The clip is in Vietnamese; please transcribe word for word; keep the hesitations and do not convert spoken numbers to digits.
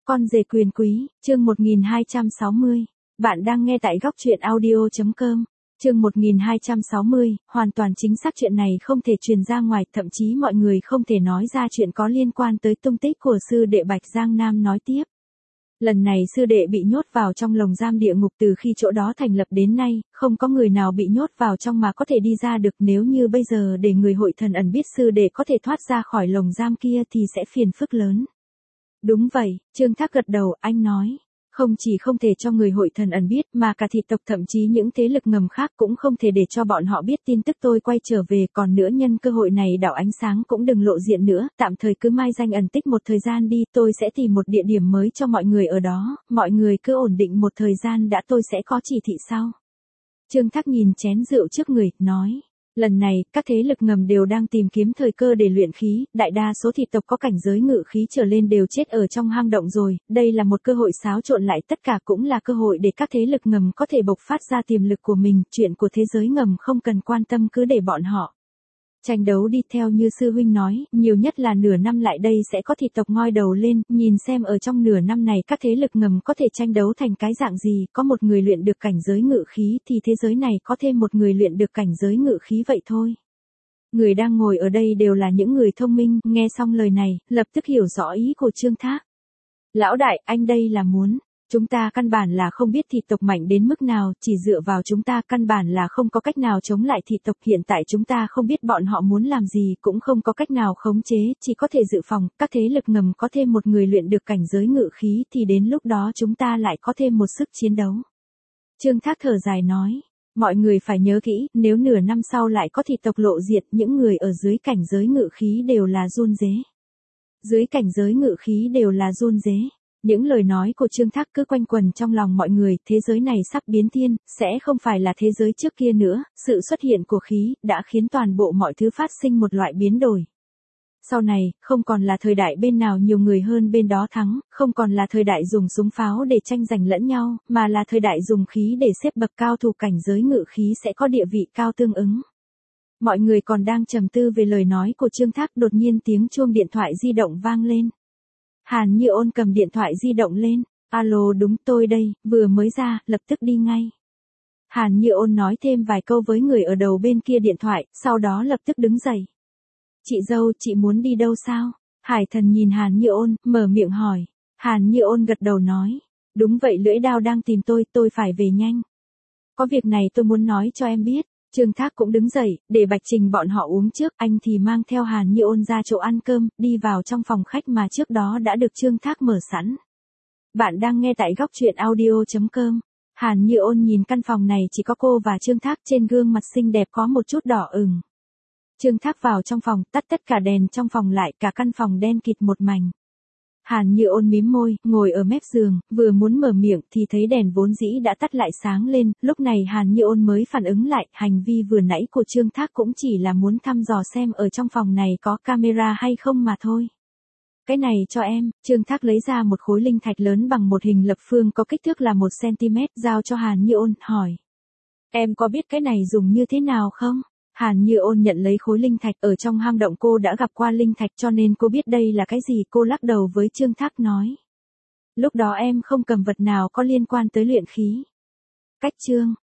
Con rể quyền quý, chương một nghìn hai trăm sáu mươi. Bạn đang nghe tại góc truyện audio chấm com. Chương một nghìn hai trăm sáu mươi, hoàn toàn chính xác chuyện này không thể truyền ra ngoài, thậm chí mọi người không thể nói ra chuyện có liên quan tới tung tích của sư đệ Bạch Giang Nam nói tiếp. Lần này sư đệ bị nhốt vào trong lồng giam địa ngục từ khi chỗ đó thành lập đến nay, không có người nào bị nhốt vào trong mà có thể đi ra được. Nếu như bây giờ để người hội thần ẩn biết sư đệ có thể thoát ra khỏi lồng giam kia thì sẽ phiền phức lớn. Đúng vậy, Trương Thác gật đầu, anh nói. Không chỉ không thể cho người hội thần ẩn biết mà cả thị tộc thậm chí những thế lực ngầm khác cũng không thể để cho bọn họ biết tin tức tôi quay trở về. Còn nữa nhân cơ hội này đảo ánh sáng cũng đừng lộ diện nữa, tạm thời cứ mai danh ẩn tích một thời gian đi, tôi sẽ tìm một địa điểm mới cho mọi người ở đó, mọi người cứ ổn định một thời gian đã, tôi sẽ có chỉ thị sau. Trương Thác nhìn chén rượu trước người, nói. Lần này, các thế lực ngầm đều đang tìm kiếm thời cơ để luyện khí, đại đa số thị tộc có cảnh giới ngự khí trở lên đều chết ở trong hang động rồi, đây là một cơ hội xáo trộn lại tất cả, cũng là cơ hội để các thế lực ngầm có thể bộc phát ra tiềm lực của mình, chuyện của thế giới ngầm không cần quan tâm, cứ để bọn họ tranh đấu đi. Theo như sư huynh nói, nhiều nhất là nửa năm lại đây sẽ có thị tộc ngoi đầu lên, nhìn xem ở trong nửa năm này các thế lực ngầm có thể tranh đấu thành cái dạng gì, có một người luyện được cảnh giới ngự khí thì thế giới này có thêm một người luyện được cảnh giới ngự khí vậy thôi. Người đang ngồi ở đây đều là những người thông minh, nghe xong lời này, lập tức hiểu rõ ý của Trương Thác. Lão đại, anh đây là muốn... Chúng ta căn bản là không biết thị tộc mạnh đến mức nào, chỉ dựa vào chúng ta căn bản là không có cách nào chống lại thị tộc. Hiện tại chúng ta không biết bọn họ muốn làm gì, cũng không có cách nào khống chế, chỉ có thể dự phòng. Các thế lực ngầm có thêm một người luyện được cảnh giới ngự khí thì đến lúc đó chúng ta lại có thêm một sức chiến đấu. Trương Thác thở dài nói, mọi người phải nhớ kỹ, nếu nửa năm sau lại có thị tộc lộ diệt, những người ở dưới cảnh giới ngự khí đều là run rế. Dưới cảnh giới ngự khí đều là run rế. Những lời nói của Trương Thác cứ quanh quẩn trong lòng mọi người, thế giới này sắp biến thiên, sẽ không phải là thế giới trước kia nữa, sự xuất hiện của khí, đã khiến toàn bộ mọi thứ phát sinh một loại biến đổi. Sau này, không còn là thời đại bên nào nhiều người hơn bên đó thắng, không còn là thời đại dùng súng pháo để tranh giành lẫn nhau, mà là thời đại dùng khí để xếp bậc cao thủ, cảnh giới ngự khí sẽ có địa vị cao tương ứng. Mọi người còn đang trầm tư về lời nói của Trương Thác, đột nhiên tiếng chuông điện thoại di động vang lên. Hàn Như Ôn cầm điện thoại di động lên, alo đúng tôi đây, vừa mới ra, lập tức đi ngay. Hàn Như Ôn nói thêm vài câu với người ở đầu bên kia điện thoại, sau đó lập tức đứng dậy. Chị dâu, chị muốn đi đâu sao? Hải Thần nhìn Hàn Như Ôn, mở miệng hỏi. Hàn Như Ôn gật đầu nói, đúng vậy, lưỡi đao đang tìm tôi, tôi phải về nhanh. Có việc này tôi muốn nói cho em biết. Trương Thác cũng đứng dậy, để Bạch Trình bọn họ uống trước, anh thì mang theo Hàn Như Ôn ra chỗ ăn cơm, đi vào trong phòng khách mà trước đó đã được Trương Thác mở sẵn. Bạn đang nghe tại góc truyện audio chấm com. Hàn Như Ôn nhìn căn phòng này chỉ có cô và Trương Thác, trên gương mặt xinh đẹp có một chút đỏ ửng. Trương Thác vào trong phòng, tắt tất cả đèn trong phòng lại, cả căn phòng đen kịt một mảnh. Hàn Như Ôn mím môi, ngồi ở mép giường, vừa muốn mở miệng thì thấy đèn vốn dĩ đã tắt lại sáng lên, lúc này Hàn Như Ôn mới phản ứng lại, hành vi vừa nãy của Trương Thác cũng chỉ là muốn thăm dò xem ở trong phòng này có camera hay không mà thôi. Cái này cho em, Trương Thác lấy ra một khối linh thạch lớn bằng một hình lập phương có kích thước là một xăng-ti-mét, giao cho Hàn Như Ôn, hỏi. Em có biết cái này dùng như thế nào không? Hàn Như Ôn nhận lấy khối linh thạch, ở trong hang động cô đã gặp qua linh thạch cho nên cô biết đây là cái gì, cô lắc đầu với Trương Thác nói. Lúc đó em không cầm vật nào có liên quan tới luyện khí. Cách chương,